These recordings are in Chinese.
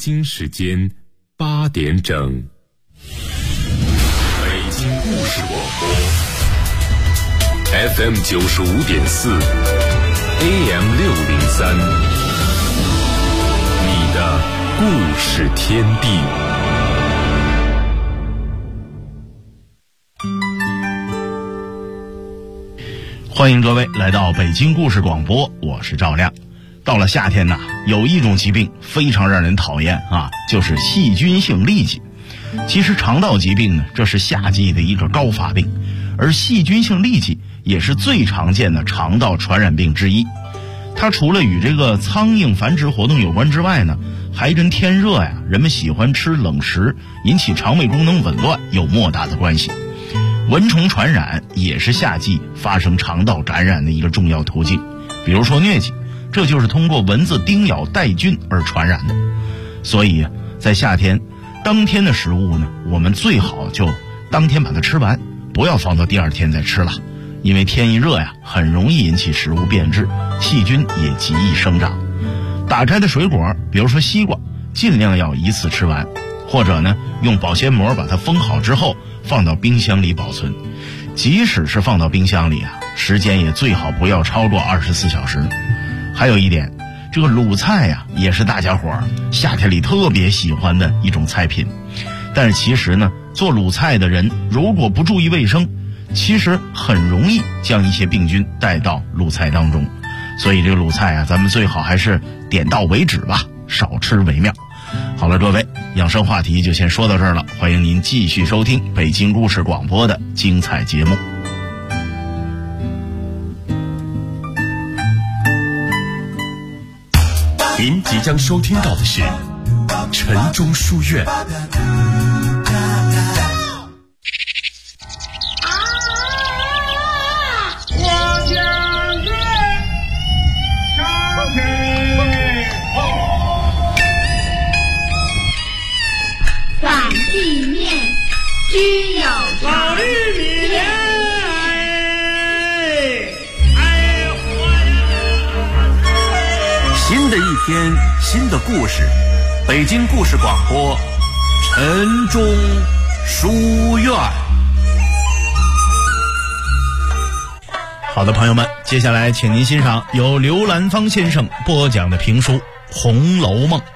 京时间8点整。北京故事广播 FM 95.4 AM 603，你的故事天地。 欢迎各位来到北京故事广播，我是赵亮。到了夏天有一种疾病非常让人讨厌就是细菌性痢疾。其实肠道疾病呢，这是夏季的一个高发病，而细菌性痢疾也是最常见的肠道传染病之一。它除了与这个苍蝇繁殖活动有关之外呢，还跟天热人们喜欢吃冷食引起肠胃功能紊乱有莫大的关系。蚊虫传染也是夏季发生肠道感染的一个重要途径，比如说疟疾，这就是通过蚊子叮咬带菌而传染的。所以在夏天，当天的食物呢，我们最好就当天把它吃完，不要放到第二天再吃了，因为天一热很容易引起食物变质，细菌也极易生长。打开的水果，比如说西瓜，尽量要一次吃完，或者呢用保鲜膜把它封好之后放到冰箱里保存。即使是放到冰箱里时间也最好不要超过24小时。还有一点，这个卤菜也是大家伙夏天里特别喜欢的一种菜品。但是其实呢，做卤菜的人如果不注意卫生，其实很容易将一些病菌带到卤菜当中。所以这个卤菜咱们最好还是点到为止吧，少吃为妙。好了，各位，养生话题就先说到这儿了，欢迎您继续收听北京故事广播的精彩节目。 您即将收听到的是晨钟书院。 新的一天，新的故事，北京故事广播晨钟书院。 好的，朋友们，接下来请您欣赏由刘兰芳先生播讲的评书《红楼梦》。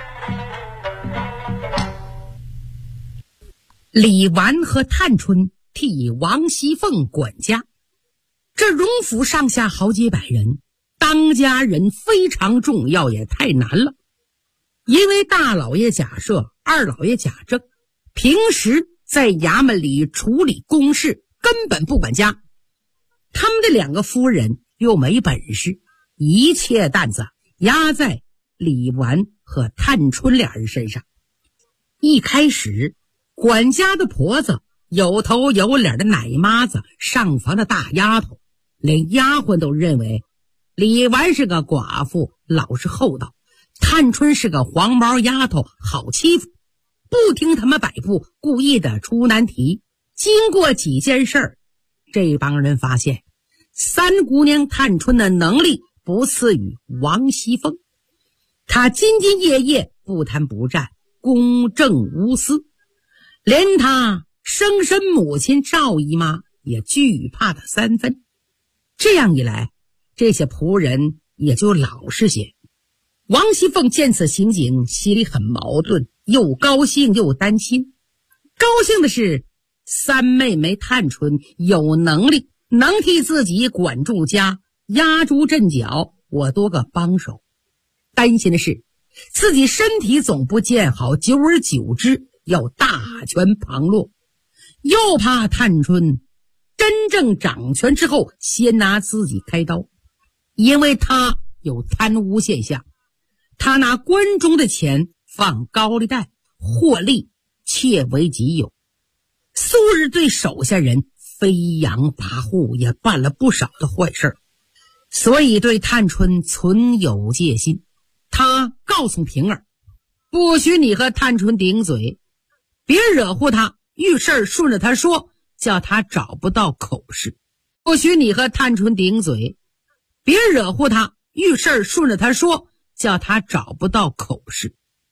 李纨和探春替王熙凤管家，这荣府上下好几百人，当家人非常重要，也太难了。因为大老爷贾赦，二老爷贾政平时在衙门里处理公事，根本不管家。他们的两个夫人又没本事，一切担子压在李纨和探春俩人身上。一开始管家的婆子，有头有脸的奶妈子，上房的大丫头，连丫鬟都认为李纨是个寡妇，老实厚道，探春是个黄毛丫头，好欺负，不听他们摆布，故意的出难题。经过几件事儿，这帮人发现三姑娘探春的能力不次于王熙凤，她兢兢业业，不贪不占，公正无私，连她生身母亲赵姨妈也惧怕她3分。这样一来，这些仆人也就老实些。王熙凤见此情景，心里很矛盾，又高兴又担心。高兴的是三妹妹探春有能力，能替自己管住家，压住阵脚，我多个帮手。担心的是自己身体总不见好，久而久之要大权旁落，又怕探春真正掌权之后先拿自己开刀，因为他有贪污现象，他拿关中的钱放高利贷获利，窃为己有。素日对手下人飞扬跋扈，也办了不少的坏事，所以对探春存有戒心。他告诉平儿，不许你和探春顶嘴，别惹乎他，遇事顺着他说，叫他找不到口实。不许你和探春顶嘴，别惹乎他，遇事顺着他说，叫他找不到口实。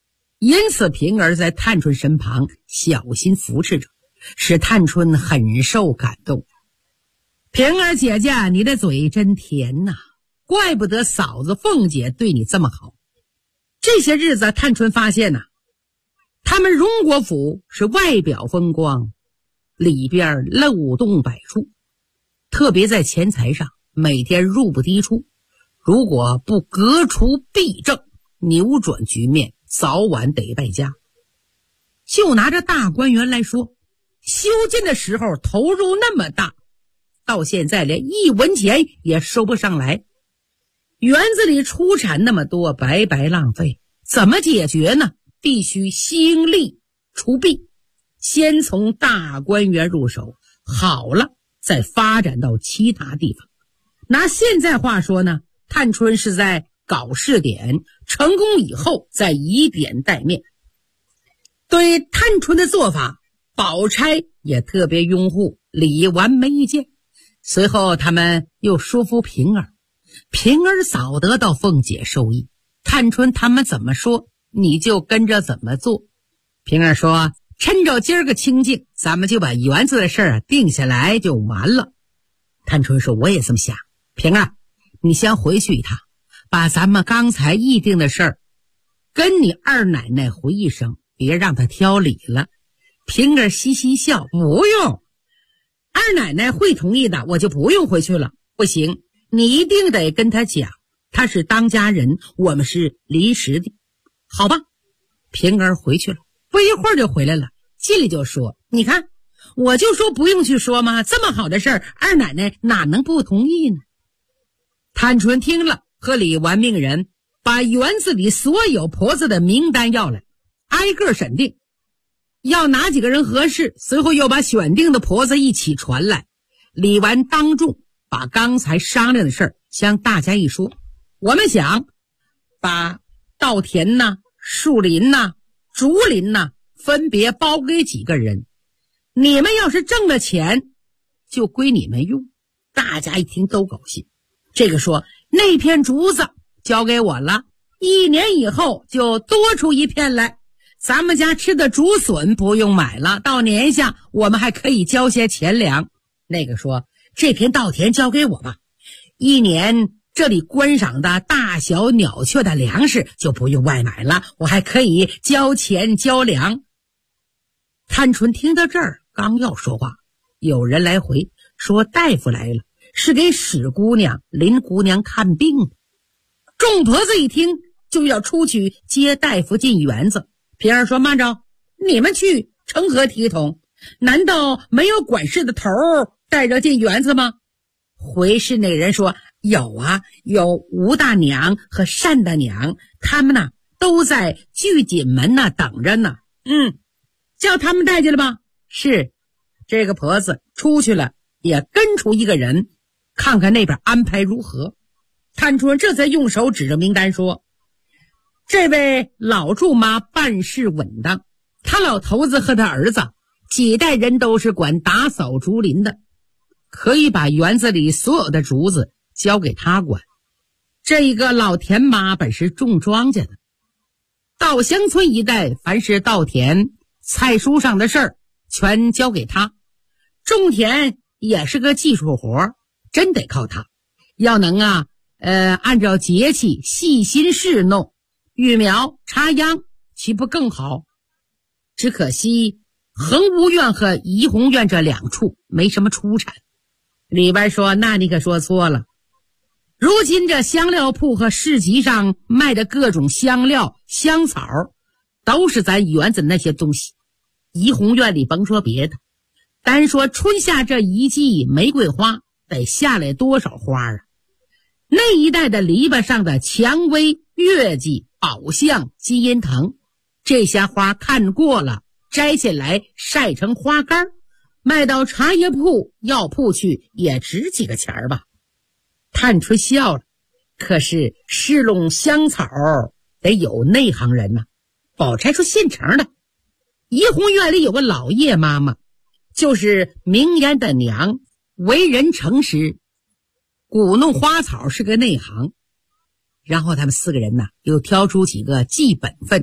因此平儿在探春身旁小心扶持着，使探春很受感动。平儿姐姐，你的嘴真甜呐，怪不得嫂子凤姐对你这么好。这些日子探春发现他们荣国府是外表风光，里边漏洞百出，特别在钱财上每天入不低出，如果不革除弊政，扭转局面，早晚得败家。就拿着大观园来说，修建的时候投入那么大，到现在连1文钱也收不上来，园子里出产那么多，白白浪费，怎么解决呢？必须兴利除弊，先从大观园入手，好了再发展到其他地方。拿现在话说呢，探春是在搞试点，成功以后再以点带面。对探春的做法，宝钗也特别拥护，李纨没意见。随后他们又说服平儿，平儿早得到凤姐授意，探春他们怎么说你就跟着怎么做。平儿说，趁着今儿个清静，咱们就把园子的事儿定下来就完了。探春说，我也这么想。平儿，你先回去一趟，把咱们刚才议定的事儿跟你二奶奶回一声，别让她挑理了。平儿嘻嘻笑，不用，二奶奶会同意的，我就不用回去了。不行，你一定得跟她讲，她是当家人，我们是临时的，好吧？平儿回去了，不一会儿就回来了，心里就说，你看，我就说不用去说嘛，这么好的事儿，二奶奶哪能不同意呢？探春听了，和李纨命人把园子里所有婆子的名单要来，挨个审定，要哪几个人合适，随后又把选定的婆子一起传来。李纨当众把刚才商量的事儿向大家一说，我们想把稻田树林竹林分别包给几个人，你们要是挣了钱就归你们用。大家一听都高兴，这个说，那片竹子交给我了，1年以后就多出一片来，咱们家吃的竹笋不用买了，到年下我们还可以交些钱粮。那个说，这片稻田交给我吧，1年这里观赏的大小鸟雀的粮食就不用外买了，我还可以交钱交粮。探春听到这儿，刚要说话，有人来回说大夫来了，是给史姑娘林姑娘看病的。众婆子一听就要出去接大夫进园子。平儿说，慢着，你们去成何体统？难道没有管事的头带着进园子吗？回事那人说，有啊，有吴大娘和单大娘，他们都在聚锦门等着呢。叫他们带去了吧？是。这个婆子出去了，也跟出一个人，看看那边安排如何。探春这才用手指着名单说，这位老祝妈办事稳当，他老头子和他儿子几代人都是管打扫竹林的，可以把园子里所有的竹子交给他管。这一个老田妈本是种庄稼的，稻香村一带凡是稻田菜蔬上的事儿全交给他，种田也是个技术活，真得靠他。要能按照节气细心侍弄，育苗插秧，岂不更好？只可惜恒芜院和怡红院这2处没什么出产。李白说，那你可说错了，如今这香料铺和市集上卖的各种香料香草都是咱园子那些东西。怡红院里甭说别的，单说春夏这一季玫瑰花得下来多少花啊！那一带的篱笆上的蔷薇、月季、宝相、金银藤，这些花看过了，摘下来晒成花干，卖到茶叶铺、药铺去也值几个钱吧。探春笑了，可是侍弄香草得有内行人呐。宝钗说，现成的。怡红院里有个老叶妈妈，就是明烟的娘，为人诚实，鼓弄花草是个内行。然后他们4个人又挑出几个记本分、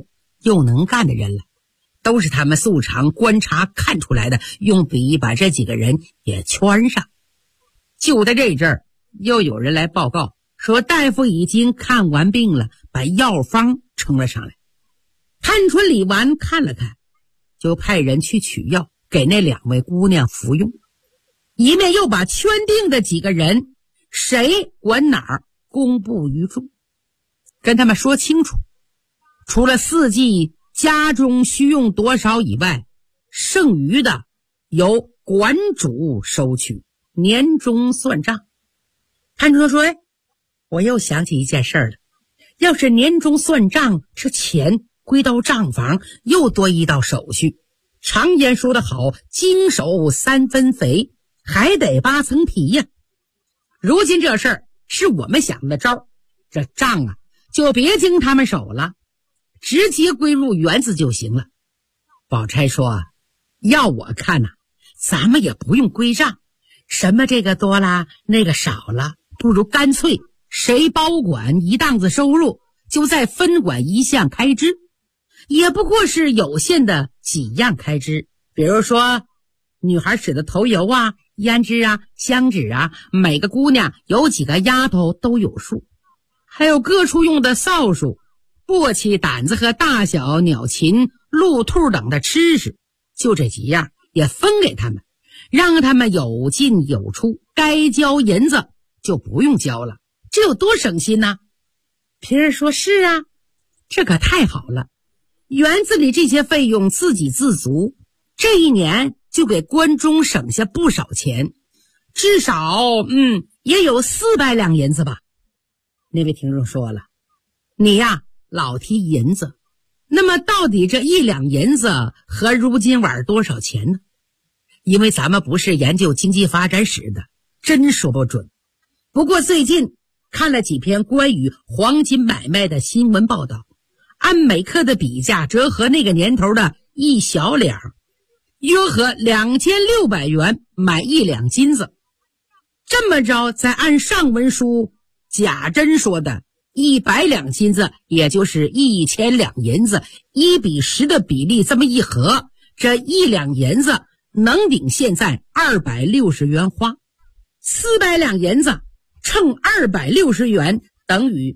又能干的人了，都是他们素常观察看出来的，用笔把这几个人也圈上。就在这阵儿，又有人来报告说大夫已经看完病了，把药方呈了上来。探春、李纨看了看，就派人去取药给那2位姑娘服用，一面又把圈定的几个人谁管哪儿公布于众，跟他们说清楚，除了4剂家中需用多少以外，剩余的由馆主收取，年终算账。探春说，我又想起一件事了，要是年终算账，这钱归到账房又多一道手续。常言说得好，经手3分肥，还得8层皮呀。如今这事儿是我们想的招，这账啊就别经他们手了，直接归入园子就行了。宝钗说，要我看呐，咱们也不用归账，什么这个多了那个少了，不如干脆谁包管一档子收入，就再分管一项开支，也不过是有限的几样开支，比如说女孩使的头油啊、胭脂啊、香脂啊，每个姑娘有几个丫头都有数，还有各处用的扫帚、簸箕、掸子和大小鸟禽、鹿兔等的吃食，就这几样也分给他们，让他们有进有出，该交银子就不用交了，这有多省心呢？平儿说，是啊，这可太好了，园子里这些费用自给自足，这一年就给关中省下不少钱，至少也有400两银子吧。那位听众说了，你呀老提银子，那么到底这1两银子和如今晚多少钱呢？因为咱们不是研究经济发展史的，真说不准。不过最近看了几篇关于黄金买卖的新闻报道，按每克的比价折合那个年头的1小两，约合2600元买1两金子。这么着再按上文书贾珍说的100两金子，也就是1000两银子，1:10的比例这么一合，这1两银子能顶现在260元花。400两银子乘260元等于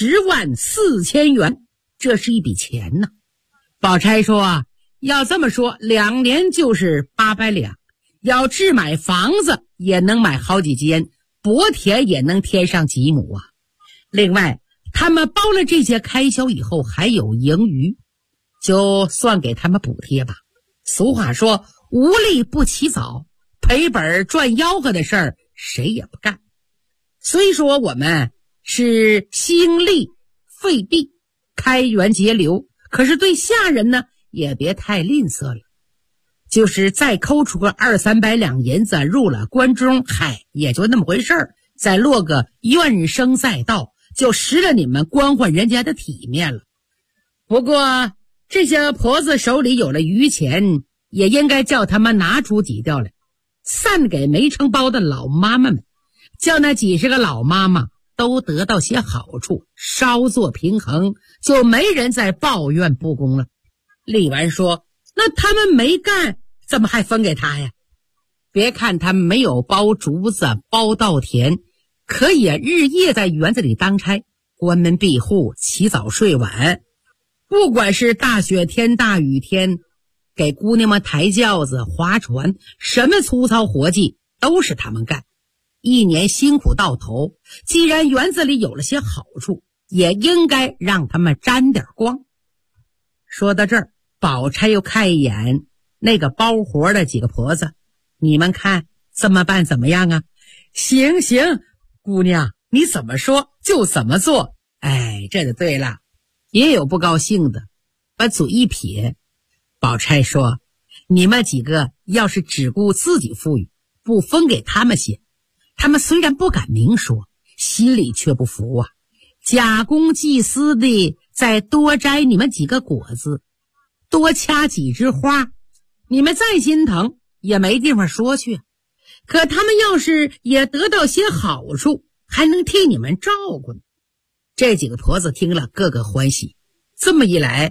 104000元，这是一笔钱呢。宝钗说，要这么说2年就是800两，要置买房子也能买好几间，薄田也能添上几亩啊。另外他们包了这些开销以后还有盈余，就算给他们补贴吧。俗话说，无利不起早，赔本赚吆喝的事儿谁也不干。所以说我们是兴利费弊，开源节流，可是对下人呢也别太吝啬了，就是再抠出个200-300两银子入了关中，也就那么回事儿，再落个怨声载道，就失了你们官宦人家的体面了。不过这些婆子手里有了余钱，也应该叫他们拿出几吊来，散给没承包的老妈妈们，叫那几十个老妈妈都得到些好处，稍作平衡，就没人再抱怨不公了。李纨说，那他们没干，怎么还分给他呀？别看他们没有包竹子包稻田，可也日夜在园子里当差，关门闭户，起早睡晚，不管是大雪天大雨天，给姑娘们抬轿子划船，什么粗糙活计都是他们干，一年辛苦到头，既然园子里有了些好处，也应该让他们沾点光。说到这儿，宝钗又看一眼那个包活的几个婆子，你们看这么办怎么样啊？行，姑娘你怎么说就怎么做。这就对了。也有不高兴的，把嘴一撇。宝钗说，你们几个要是只顾自己富裕，不分给他们些，他们虽然不敢明说，心里却不服啊。假公济私的再多摘你们几个果子，多掐几枝花，你们再心疼也没地方说去。可他们要是也得到些好处，还能替你们照顾呢。这几个婆子听了个个欢喜，这么一来，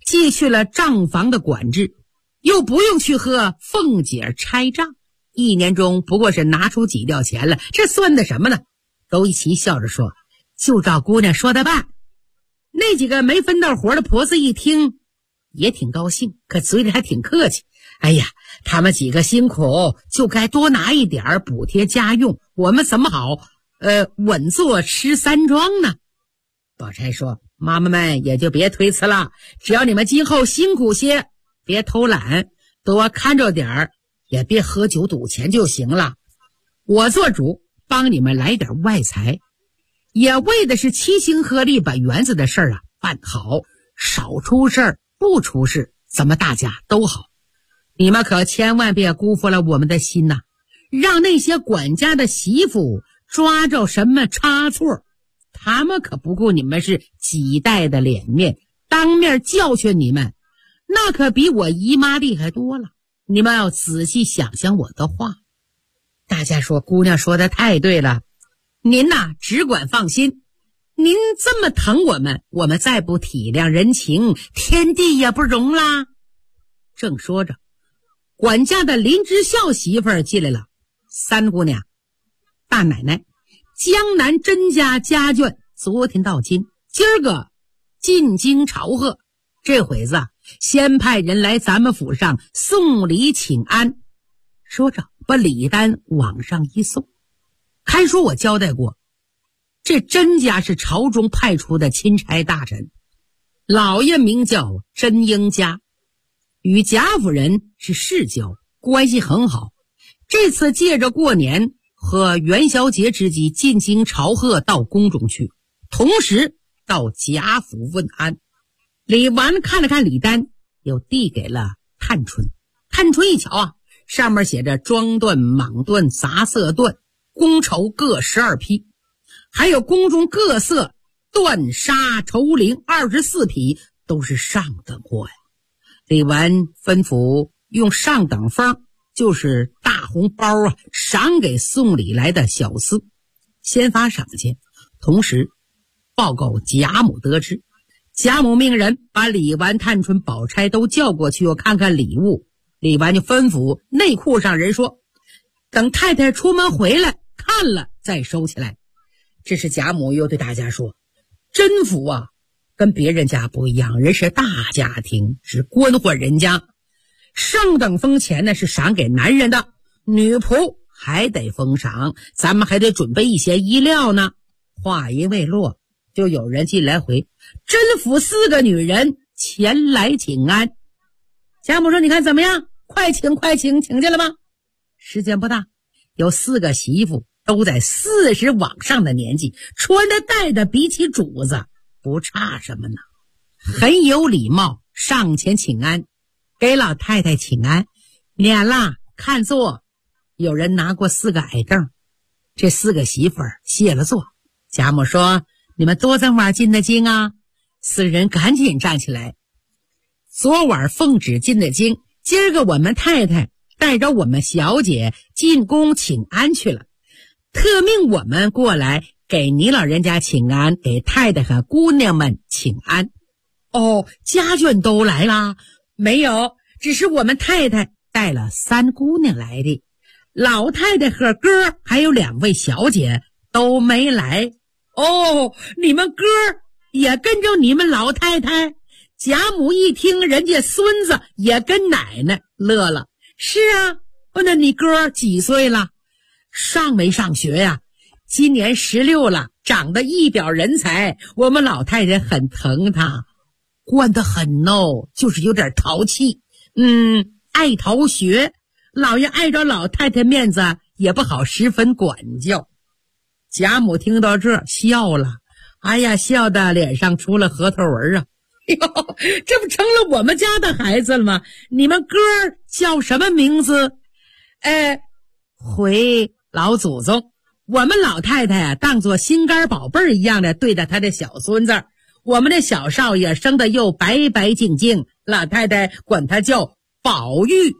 既去了账房的管制，又不用去和凤姐拆账，一年中不过是拿出几吊钱了，这算的什么呢？都一起笑着说，就照姑娘说的办。那几个没分到活的婆子一听也挺高兴，可嘴里还挺客气，哎呀，他们几个辛苦，就该多拿一点补贴家用，我们怎么好稳坐吃山庄呢？宝钗说，妈妈们也就别推辞了，只要你们今后辛苦些，别偷懒，多看着点儿，也别喝酒赌钱就行了。我做主帮你们来点外财，也为的是齐心合力把园子的事儿办好，少出事儿不出事，咱们大家都好。你们可千万别辜负了我们的心呐，让那些管家的媳妇抓着什么差错，他们可不顾你们是几代的脸面，当面教训你们，那可比我姨妈厉害多了。你们要仔细想想我的话。大家说，姑娘说的太对了，您呐只管放心，您这么疼我们，我们再不体谅人情，天地也不容啦。正说着，管家的林之孝媳妇儿进来了，三姑娘，大奶奶，江南甄家家眷昨天到京，今儿个进京朝贺，这回子先派人来咱们府上送礼请安。说着把礼单往上一送，堪说我交代过，这甄家是朝中派出的钦差大臣，老爷名叫甄英家，与贾夫人是世交，关系很好。这次借着过年和元宵节之际进京朝贺到宫中去，同时到贾府问安。李纨看了看礼单，又递给了探春。探春一瞧上面写着装缎、蟒缎、杂色缎，宫绸各12匹，还有宫中各色缎纱绸绫24匹，都是上等货呀。李纨吩咐用上等风，就是大红包赏给送礼来的小厮，先发赏钱，同时报告贾母得知。贾母命人把李纨、探春、宝钗都叫过去，又看看礼物。李纨就吩咐内库上人说，等太太出门回来看了再收起来。这是贾母又对大家说，甄府跟别人家不一样，人是大家庭，是官宦人家，上等封钱呢是赏给男人的，女仆还得封赏，咱们还得准备一些衣料呢。话音未落，就有人进来回，甄府4个女人前来请安。贾母说，你看怎么样？快请快请，请进了吗？时间不大，有4个媳妇都在40往上的年纪，穿的戴的比起主子不差什么呢，很有礼貌，上前请安，给老太太请安，免了，看坐。有人拿过4个矮凳，这4个媳妇谢了座。贾母说，你们多这晚进的京啊？4人赶紧站起来，昨晚奉旨进的京，今儿个我们太太带着我们小姐进宫请安去了，特命我们过来给你老人家请安，给太太和姑娘们请安。家眷都来啦？没有，只是我们太太带了3姑娘来的，老太太和哥还有2位小姐都没来。你们哥也跟着你们老太太？贾母一听人家孙子也跟奶奶乐了，是啊，那你哥几岁了？上没上学呀？今年16了，长得一表人才，我们老太太很疼他，惯得很就是有点淘气，爱逃学，老爷碍着老太太面子也不好十分管教。贾母听到这笑了，哎呀，笑得脸上出了核桃纹这不成了我们家的孩子了吗？你们哥叫什么名字？回老祖宗，我们老太太当作心肝宝贝一样的对待他的小孙子，我们的小少爷生得又白白净净，老太太管他叫宝玉。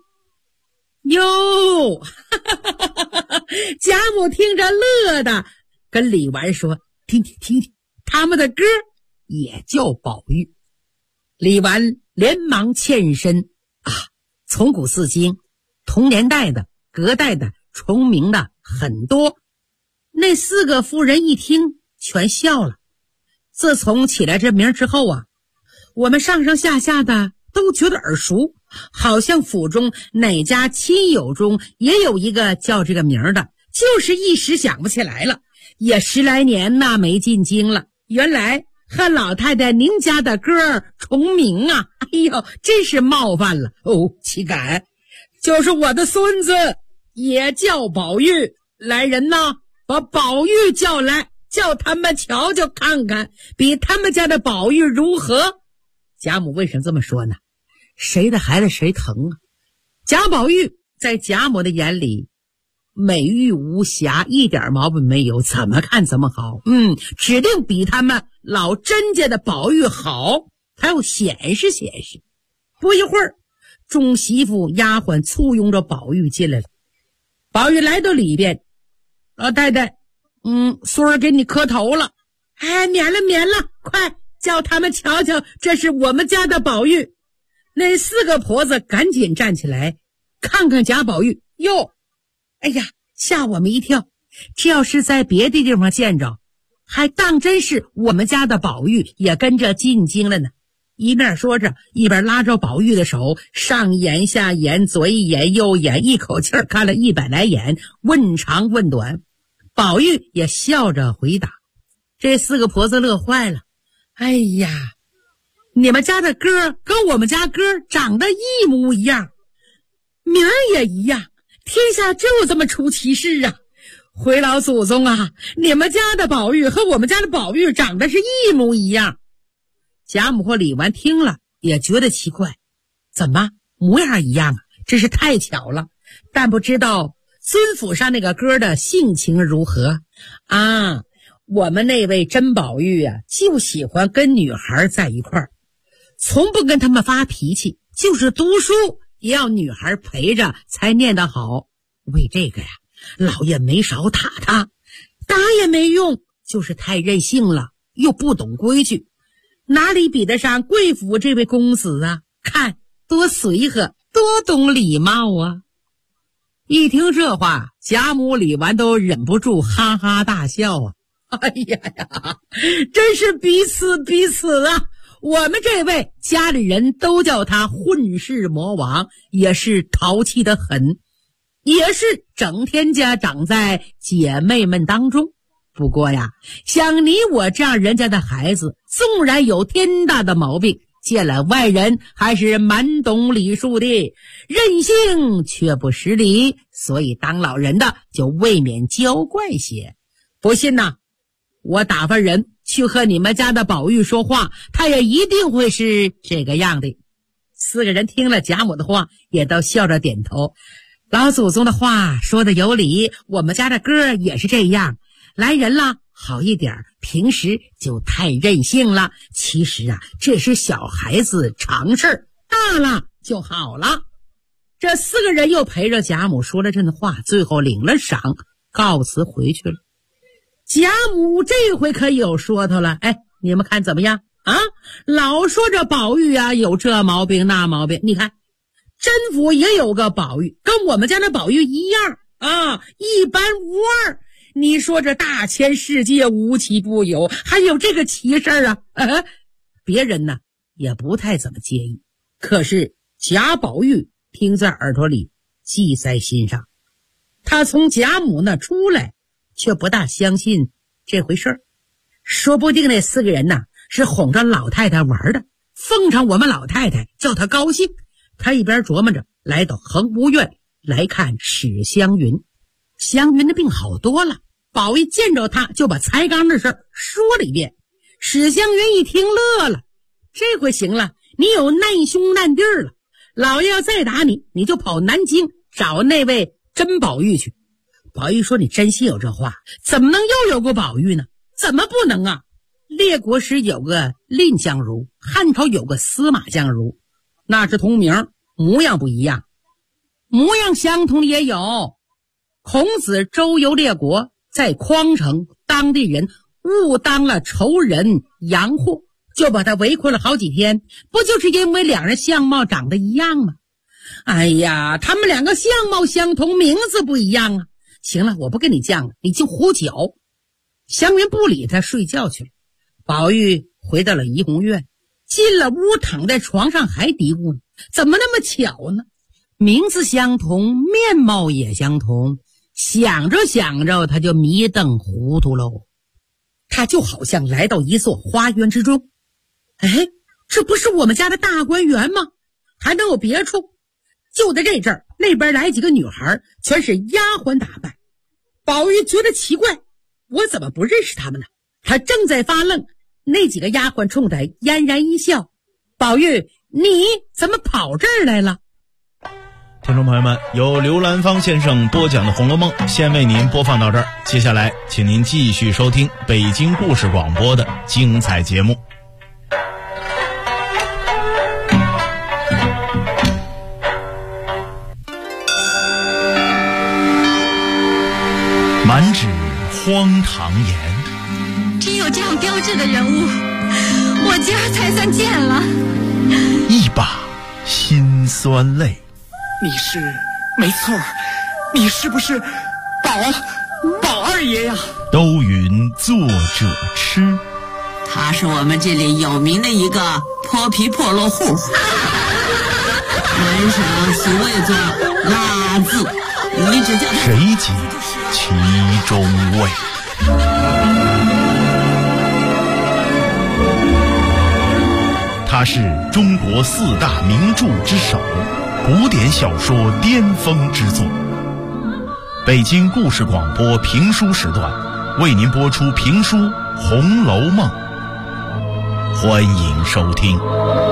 贾母听着乐的跟李纨说，听听，他们的哥也叫宝玉。李纨连忙欠身啊，从古至今同年代的隔代的重名的很多。那4个夫人一听全笑了。自从起来这名之后啊，我们上上下下的都觉得耳熟，好像府中哪家亲友中也有一个叫这个名的，就是一时想不起来了。也10来年呐没进京了，原来和老太太您家的哥重名啊！哎呦，真是冒犯了哦，岂敢！就是我的孙子也叫宝玉，来人呐，把宝玉叫来，叫他们瞧瞧看看，比他们家的宝玉如何？贾母为什么这么说呢？谁的孩子谁疼啊？贾宝玉在贾母的眼里美玉无瑕，一点毛病没有，怎么看怎么好。指定比他们老甄家的宝玉好，还要显示显示。不一会儿，众媳妇丫鬟簇拥着宝玉进来了。宝玉来到里边，老太太，孙儿给你磕头了。哎，免了，快叫他们瞧瞧，这是我们家的宝玉。那4个婆子赶紧站起来，看看贾宝玉，哟，哎呀，吓我们一跳！这要是在别的地方见着，还当真是我们家的宝玉也跟着进京了呢。一面说着，一边拉着宝玉的手，上眼下眼左一眼右眼，一口气看了100来眼，问长问短。宝玉也笑着回答。这4个婆子乐坏了。哎呀，你们家的哥跟我们家哥长得一模一样，名儿也一样，天下就这么出奇事啊！回老祖宗啊，你们家的宝玉和我们家的宝玉长得是一模一样。贾母和李纨听了也觉得奇怪，怎么模样一样啊？真是太巧了。但不知道尊府上那个哥的性情如何啊？我们那位甄宝玉啊，就喜欢跟女孩在一块儿，从不跟他们发脾气，就是读书也要女孩陪着才念得好。为这个呀，老爷没少打他，打也没用，就是太任性了，又不懂规矩，哪里比得上贵府这位公子啊？看多随和，多懂礼貌啊！一听这话，贾母李纨都忍不住哈哈大笑啊！哎呀呀，真是彼此啊！我们这位家里人都叫他混世魔王，也是淘气的很，也是整天家长在姐妹们当中。不过呀，像你我这样人家的孩子，纵然有天大的毛病，见了外人还是蛮懂礼数的，任性却不失礼，所以当老人的就未免娇惯些。不信呐，我打发人去和你们家的宝玉说话，他也一定会是这个样的。4个人听了贾母的话，也都笑着点头。老祖宗的话说的有理，我们家的哥也是这样，来人了好一点，平时就太任性了。其实啊，这是小孩子常事，大了就好了。这4个人又陪着贾母说了阵话，最后领了赏，告辞回去了。贾母这回可有说头了，哎，你们看怎么样啊？老说这宝玉啊有这毛病那毛病，你看甄府也有个宝玉，跟我们家的宝玉一样啊，一般无二。你说这大千世界无奇不有，还有这个奇事啊？别人呢也不太怎么介意，可是贾宝玉听在耳朵里，记在心上。他从贾母那出来，却不大相信这回事儿，说不定那4个人呐是哄着老太太玩的，奉上我们老太太叫他高兴。他一边琢磨着，来到恒芜院来看史湘云。湘云的病好多了，宝玉见着他就把才刚的事说了一遍。史湘云一听乐了，这回行了，你有难兄难弟了，老爷要再打你，你就跑南京找那位甄宝玉去。宝玉说，你真信有这话？怎么能又有个宝玉呢？怎么不能啊？列国时有个蔺相如，汉朝有个司马相如，那是同名，模样不一样。模样相同的也有，孔子周游列国，在匡城当地人误当了仇人杨货， 就把他围困了好几天，不就是因为两人相貌长得一样吗？哎呀，他们两个相貌相同，名字不一样啊！行了，我不跟你犟了，你就胡搅。祥云不理他，睡觉去了。宝玉回到了怡红院，进了屋，躺在床上还嘀咕呢，怎么那么巧呢？名字相同，面貌也相同，想着想着他就迷瞪糊涂喽。他就好像来到一座花园之中，哎，这不是我们家的大观园吗？还能有别处？就在这阵儿，那边来几个女孩，全是丫鬟打扮。宝玉觉得奇怪，我怎么不认识他们呢？他正在发愣，那几个丫鬟冲他嫣然一笑：“宝玉，你怎么跑这儿来了？” 听众朋友们，由刘兰芳先生播讲的《红楼梦》先为您播放到这儿，接下来请您继续收听北京故事广播的精彩节目。满纸荒唐言， 只有这样标致的人物，我家才算见了。 一把辛酸泪。 你是，没错，你是不是宝二爷呀？ 都云作者痴， 他是我们这里有名的一个泼皮破落户，门上俗谓作拉字，你只叫他谁解其中味？ 他是中国4大名著之首，古典小说巅峰之作。北京故事广播评书时段为您播出评书《红楼梦》，欢迎收听。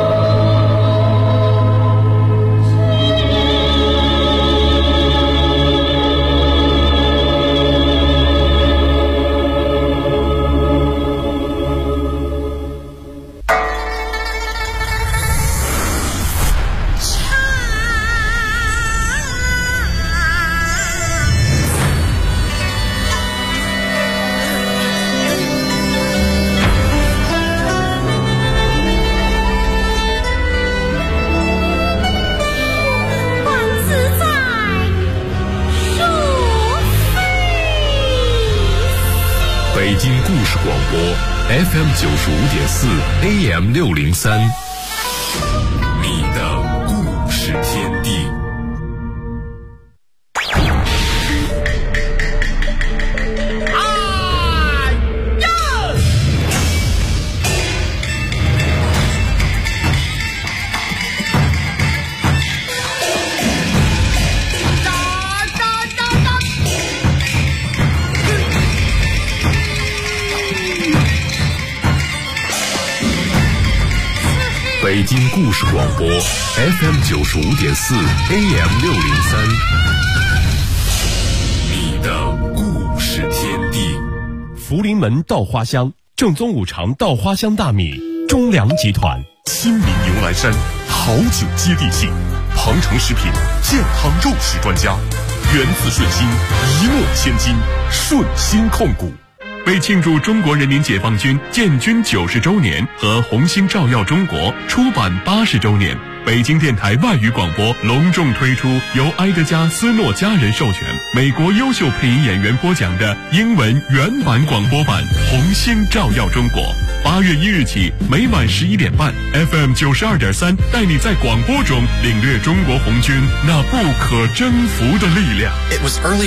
北京故事广播 FM 95.4 AM 603，你的故事天地。北京故事广播 FM 95.4 AM 603，你的故事天地。 福临门稻花香，正宗五常稻花香大米，中粮集团。 亲民牛栏山，好酒接地气。鹏程食品健康肉食专家，源自顺心，一诺千金，顺心控股。为庆祝中国人民解放军建军90周年和红星照耀中国出版80周年，北京电台外语广播隆重推出由埃德加·斯诺家人授权、美国优秀配音演员播讲的英文原版广播版《红星照耀中国》。8月1日起，每晚11点半 ，FM 92.3带你在广播中领略中国红军那不可征服的力量。